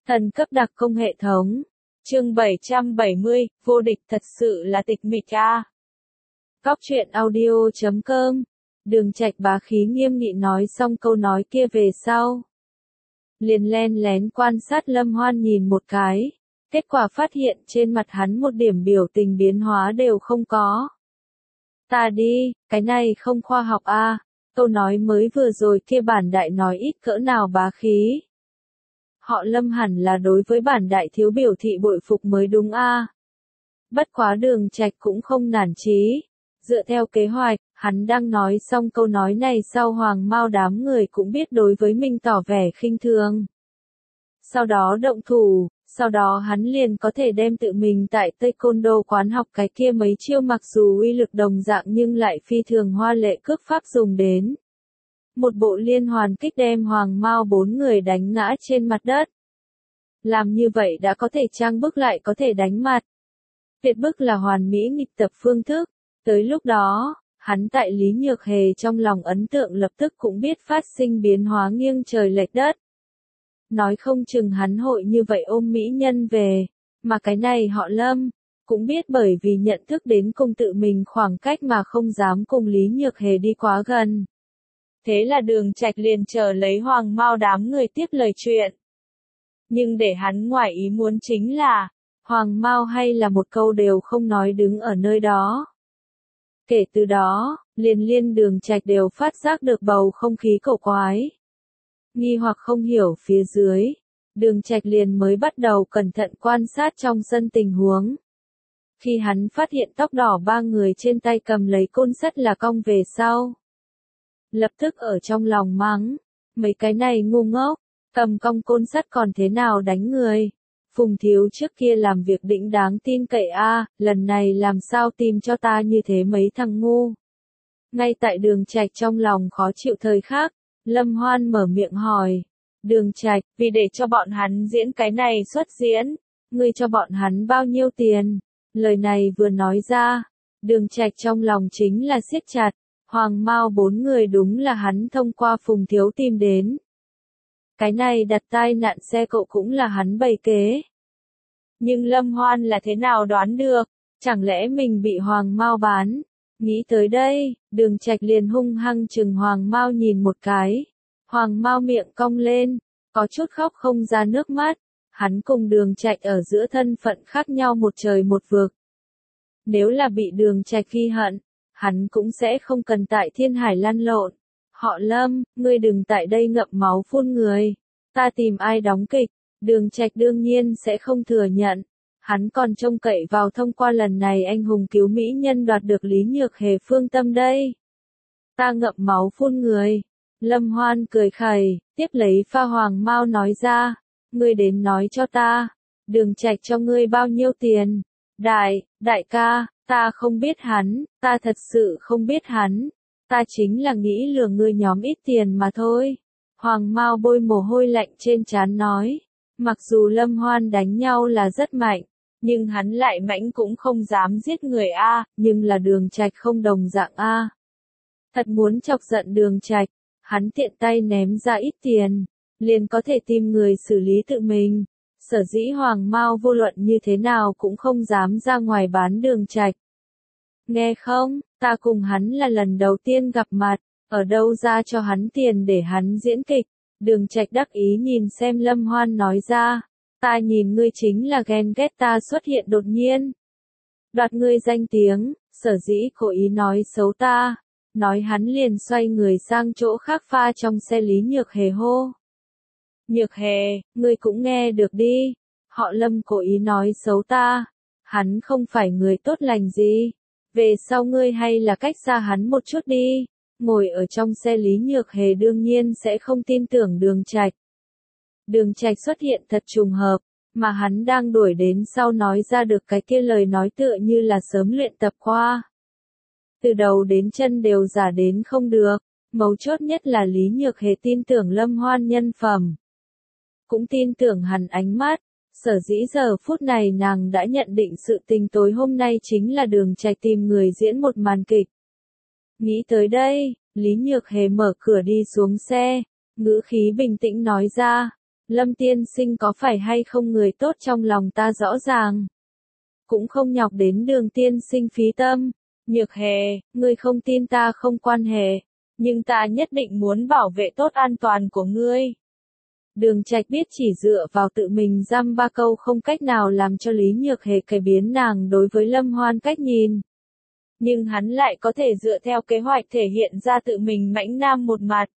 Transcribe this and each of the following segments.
Thần cấp đặc công hệ thống. Chương 770, vô địch thật sự là tịch mịch a. Góc truyện audio.com. Đường Trạch bá khí nghiêm nghị nói xong câu nói kia về sau, liền len lén quan sát Lâm Hoan nhìn một cái, kết quả phát hiện trên mặt hắn một điểm biểu tình biến hóa đều không có. Ta đi, cái này không khoa học a. Câu nói mới vừa rồi kia bản đại nói ít cỡ nào bá khí. Họ Lâm hẳn là đối với bản đại thiếu biểu thị bội phục mới đúng a. Bất quá Đường Trạch cũng không nản chí. Dựa theo kế hoạch, hắn đang nói xong câu nói này sau Hoàng Mao đám người cũng biết đối với mình tỏ vẻ khinh thường. Sau đó động thủ, sau đó hắn liền có thể đem tự mình tại Taekwondo quán học cái kia mấy chiêu mặc dù uy lực đồng dạng nhưng lại phi thường hoa lệ cước pháp dùng đến. Một bộ liên hoàn kích đem Hoàng Mao 4 người đánh ngã trên mặt đất. Làm như vậy đã có thể trang bức lại có thể đánh mặt. Tuyệt bức là hoàn mỹ nghịch tập phương thức. Tới lúc đó, hắn tại Lý Nhược Hề trong lòng ấn tượng lập tức cũng biết phát sinh biến hóa nghiêng trời lệch đất. Nói không chừng hắn hội như vậy ôm mỹ nhân về, mà cái này họ Lâm, cũng biết bởi vì nhận thức đến cùng tự mình khoảng cách mà không dám cùng Lý Nhược Hề đi quá gần. Thế là Đường Trạch liền chờ lấy Hoàng Mao đám người tiếp lời chuyện. Nhưng để hắn ngoài ý muốn chính là, Hoàng Mao hay là một câu đều không nói đứng ở nơi đó. Kể từ đó, liên Đường Trạch đều phát giác được bầu không khí cổ quái. Nghi hoặc không hiểu phía dưới, Đường Trạch liền mới bắt đầu cẩn thận quan sát trong sân tình huống. Khi hắn phát hiện tóc đỏ 3 người trên tay cầm lấy côn sắt là cong về sau, lập tức ở trong lòng mắng, mấy cái này ngu ngốc, cầm cong côn sắt còn thế nào đánh người. Phùng thiếu trước kia làm việc đỉnh đáng tin cậy a, lần này làm sao tìm cho ta như thế mấy thằng ngu. Ngay tại Đường Trạch trong lòng khó chịu thời khắc, Lâm Hoan mở miệng hỏi, Đường Trạch, vì để cho bọn hắn diễn cái này xuất diễn, ngươi cho bọn hắn bao nhiêu tiền? Lời này vừa nói ra, Đường Trạch trong lòng chính là siết chặt, Hoàng Mao 4 người đúng là hắn thông qua Phùng thiếu tìm đến. Cái này đặt tai nạn xe cộ cũng là hắn bày kế. Nhưng Lâm Hoan là thế nào đoán được, chẳng lẽ mình bị Hoàng Mao bán? Nghĩ tới đây, Đường Trạch liền hung hăng chừng Hoàng Mao nhìn một cái. Hoàng Mao miệng cong lên, có chút khóc không ra nước mắt. Hắn cùng Đường Trạch ở giữa thân phận khác nhau một trời một vực. Nếu là bị Đường Trạch ghi hận, hắn cũng sẽ không cần tại Thiên Hải lăn lộn. Họ Lâm, ngươi đừng tại đây ngậm máu phun người. Ta tìm ai đóng kịch, Đường Trạch đương nhiên sẽ không thừa nhận. Hắn còn trông cậy vào thông qua lần này anh hùng cứu mỹ nhân đoạt được Lý Nhược Hề phương tâm đây. Ta ngậm máu phun người. Lâm Hoan cười khẩy, tiếp lấy pha Hoàng Mao nói ra. Ngươi đến nói cho ta. Đường Trạch cho ngươi bao nhiêu tiền? Đại ca, ta không biết hắn, ta thật sự không biết hắn. Ta chính là nghĩ lừa ngươi nhóm ít tiền mà thôi. Hoàng Mao bôi mồ hôi lạnh trên trán nói. Mặc dù Lâm Hoan đánh nhau là rất mạnh, nhưng hắn lại mãnh cũng không dám giết người a, nhưng là Đường Trạch không đồng dạng a. Thật muốn chọc giận Đường Trạch, hắn tiện tay ném ra ít tiền, liền có thể tìm người xử lý tự mình. Sở dĩ Hoàng Mao vô luận như thế nào cũng không dám ra ngoài bán Đường Trạch. Nghe không, ta cùng hắn là lần đầu tiên gặp mặt, ở đâu ra cho hắn tiền để hắn diễn kịch. Đường Trạch đắc ý nhìn xem Lâm Hoan nói ra, ta nhìn ngươi chính là ghen ghét ta xuất hiện đột nhiên. Đoạt ngươi danh tiếng, sở dĩ cố ý nói xấu ta. Nói hắn liền xoay người sang chỗ khác pha trong xe Lý Nhược Hề hô. Nhược Hề, ngươi cũng nghe được đi. Họ Lâm cố ý nói xấu ta. Hắn không phải người tốt lành gì. Về sau ngươi hay là cách xa hắn một chút đi. Ngồi ở trong xe Lý Nhược Hề đương nhiên sẽ không tin tưởng Đường Trạch. Đường Trạch xuất hiện thật trùng hợp, mà hắn đang đuổi đến sau nói ra được cái kia lời nói tựa như là sớm luyện tập qua. Từ đầu đến chân đều giả đến không được, mấu chốt nhất là Lý Nhược Hề tin tưởng Lâm Hoan nhân phẩm. Cũng tin tưởng hắn ánh mắt, sở dĩ giờ phút này nàng đã nhận định sự tình tối hôm nay chính là Đường Trạch tìm người diễn một màn kịch. Nghĩ tới đây, Lý Nhược Hề mở cửa đi xuống xe, ngữ khí bình tĩnh nói ra, Lâm tiên sinh có phải hay không người tốt trong lòng ta rõ ràng. Cũng không nhọc đến Đường tiên sinh phí tâm. Nhược Hề, ngươi không tin ta không quan hệ, nhưng ta nhất định muốn bảo vệ tốt an toàn của ngươi. Đường Trạch biết chỉ dựa vào tự mình dăm ba câu không cách nào làm cho Lý Nhược Hề cải biến nàng đối với Lâm Hoan cách nhìn. Nhưng hắn lại có thể dựa theo kế hoạch thể hiện ra tự mình mãnh nam một mặt.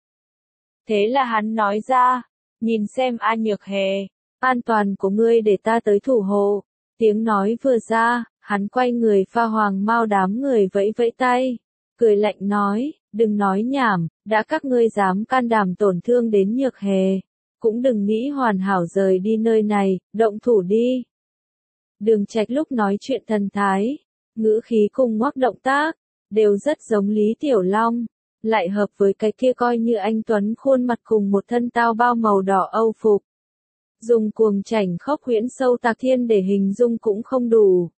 Thế là hắn nói ra, nhìn xem A Nhược Hề, an toàn của ngươi để ta tới thủ hộ. Tiếng nói vừa ra, hắn quay người pha Hoàng Mao đám người vẫy vẫy tay, cười lạnh nói, đừng nói nhảm, đã các ngươi dám can đảm tổn thương đến Nhược Hề, cũng đừng nghĩ hoàn hảo rời đi nơi này, động thủ đi. Đường Trạch lúc nói chuyện thần thái, ngữ khí cùng ngoắc động tác, đều rất giống Lý Tiểu Long, lại hợp với cái kia coi như anh tuấn khuôn mặt cùng một thân tao bao màu đỏ Âu phục. Dùng cuồng chảnh khốc huyễn sâu tạc thiên để hình dung cũng không đủ.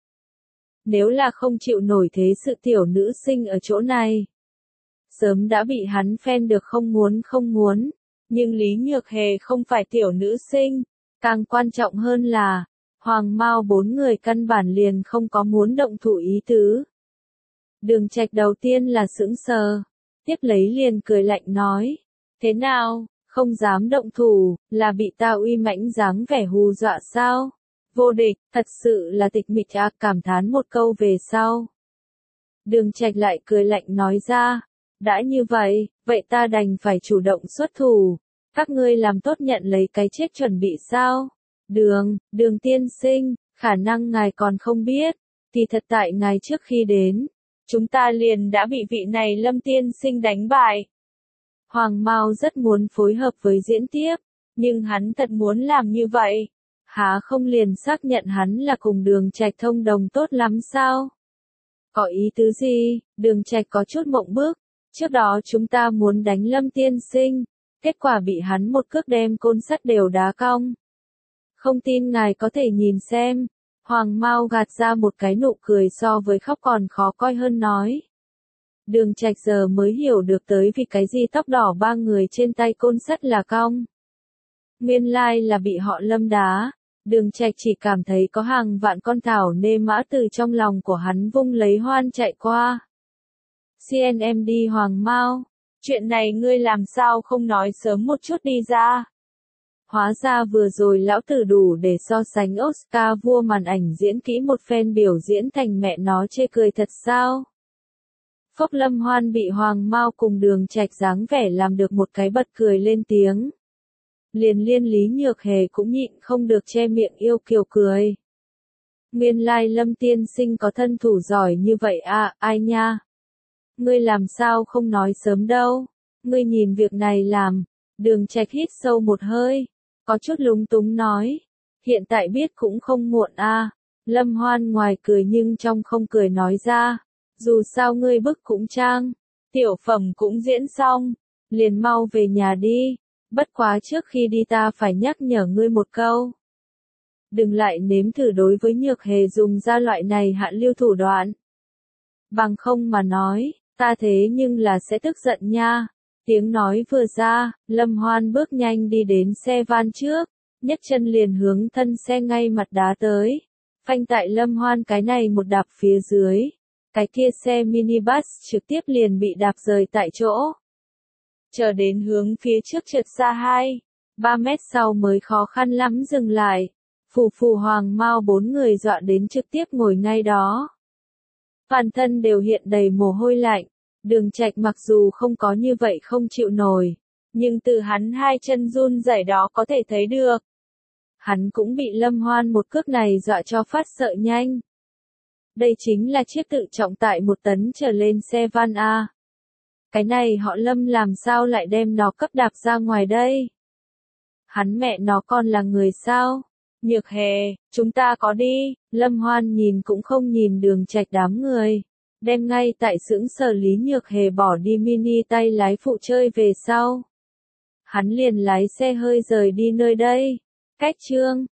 Nếu là không chịu nổi thế sự tiểu nữ sinh ở chỗ này, sớm đã bị hắn phen được không muốn. Nhưng Lý Nhược Hề không phải tiểu nữ sinh, càng quan trọng hơn là, Hoàng Mao bốn người căn bản liền không có muốn động thủ ý tứ. Đường Trạch đầu tiên là sững sờ, tiếp lấy liền cười lạnh nói, thế nào, không dám động thủ, là bị ta uy mãnh dáng vẻ hù dọa sao? Vô địch, thật sự là tịch mịch à, cảm thán một câu về sau. Đường Trạch lại cười lạnh nói ra, đã như vậy, vậy ta đành phải chủ động xuất thủ, các ngươi làm tốt nhận lấy cái chết chuẩn bị sao? Đường tiên sinh, khả năng ngài còn không biết, thì thật tại ngài trước khi đến, chúng ta liền đã bị vị này Lâm tiên sinh đánh bại. Hoàng Mao rất muốn phối hợp với diễn tiếp, nhưng hắn thật muốn làm như vậy. Há không liền xác nhận hắn là cùng Đường Trạch thông đồng tốt lắm sao? Có ý tứ gì? Đường Trạch có chút mộng bức. Trước đó chúng ta muốn đánh Lâm tiên sinh, kết quả bị hắn một cước đem côn sắt đều đá cong. Không tin ngài có thể nhìn xem. Hoàng Mao gạt ra một cái nụ cười so với khóc còn khó coi hơn nói. Đường Trạch giờ mới hiểu được tới vì cái gì tóc đỏ ba người trên tay côn sắt là cong. Nguyên lai là bị họ Lâm đá. Đường Trạch chỉ cảm thấy có hàng vạn con thảo nê mã từ trong lòng của hắn vung lấy hoan chạy qua. CNMD Hoàng Mao, chuyện này ngươi làm sao không nói sớm một chút đi ra. Hóa ra vừa rồi lão tử đủ để so sánh Oscar vua màn ảnh diễn kỹ một phen biểu diễn thành mẹ nó chê cười thật sao. Phốc Lâm Hoan bị Hoàng Mao cùng Đường Trạch dáng vẻ làm được một cái bật cười lên tiếng. Liền liên Lý Nhược Hề cũng nhịn không được che miệng yêu kiều cười. Nguyên lai Lâm tiên sinh có thân thủ giỏi như vậy à, ai nha? Ngươi làm sao không nói sớm đâu? Ngươi nhìn việc này làm. Đường Trạch hít sâu một hơi, có chút lúng túng nói. Hiện tại biết cũng không muộn à. Lâm Hoan ngoài cười nhưng trong không cười nói ra. Dù sao ngươi bức cũng trang, tiểu phẩm cũng diễn xong, liền mau về nhà đi. Bất quá trước khi đi ta phải nhắc nhở ngươi một câu. Đừng lại nếm thử đối với Nhược Hề dùng ra loại này hạ lưu thủ đoạn. Bằng không mà nói, ta thế nhưng là sẽ tức giận nha. Tiếng nói vừa ra, Lâm Hoan bước nhanh đi đến xe van trước, nhấc chân liền hướng thân xe ngay mặt đá tới. Phanh tại Lâm Hoan cái này một đạp phía dưới. Cái kia xe minibus trực tiếp liền bị đạp rời tại chỗ. Chờ đến hướng phía trước trượt xa 2-3 mét sau mới khó khăn lắm dừng lại. Phù Hoàng Mao bốn người dọa đến trực tiếp ngồi ngay đó. Toàn thân đều hiện đầy mồ hôi lạnh. Đường Trạch mặc dù không có như vậy không chịu nổi, nhưng từ hắn hai chân run rẩy đó có thể thấy được. Hắn cũng bị Lâm Hoan một cước này dọa cho phát sợ nhanh. Đây chính là chiếc tự trọng tải 1 tấn trở lên xe van A. Cái này họ Lâm làm sao lại đem nó cấp đạp ra ngoài đây? Hắn mẹ nó còn là người sao? Nhược Hề, chúng ta có đi. Lâm Hoan nhìn cũng không nhìn Đường Trạch đám người. Đem ngay tại xưởng sở Lý Nhược Hề bỏ đi mini tay lái phụ chơi về sau. Hắn liền lái xe hơi rời đi nơi đây. Cách chương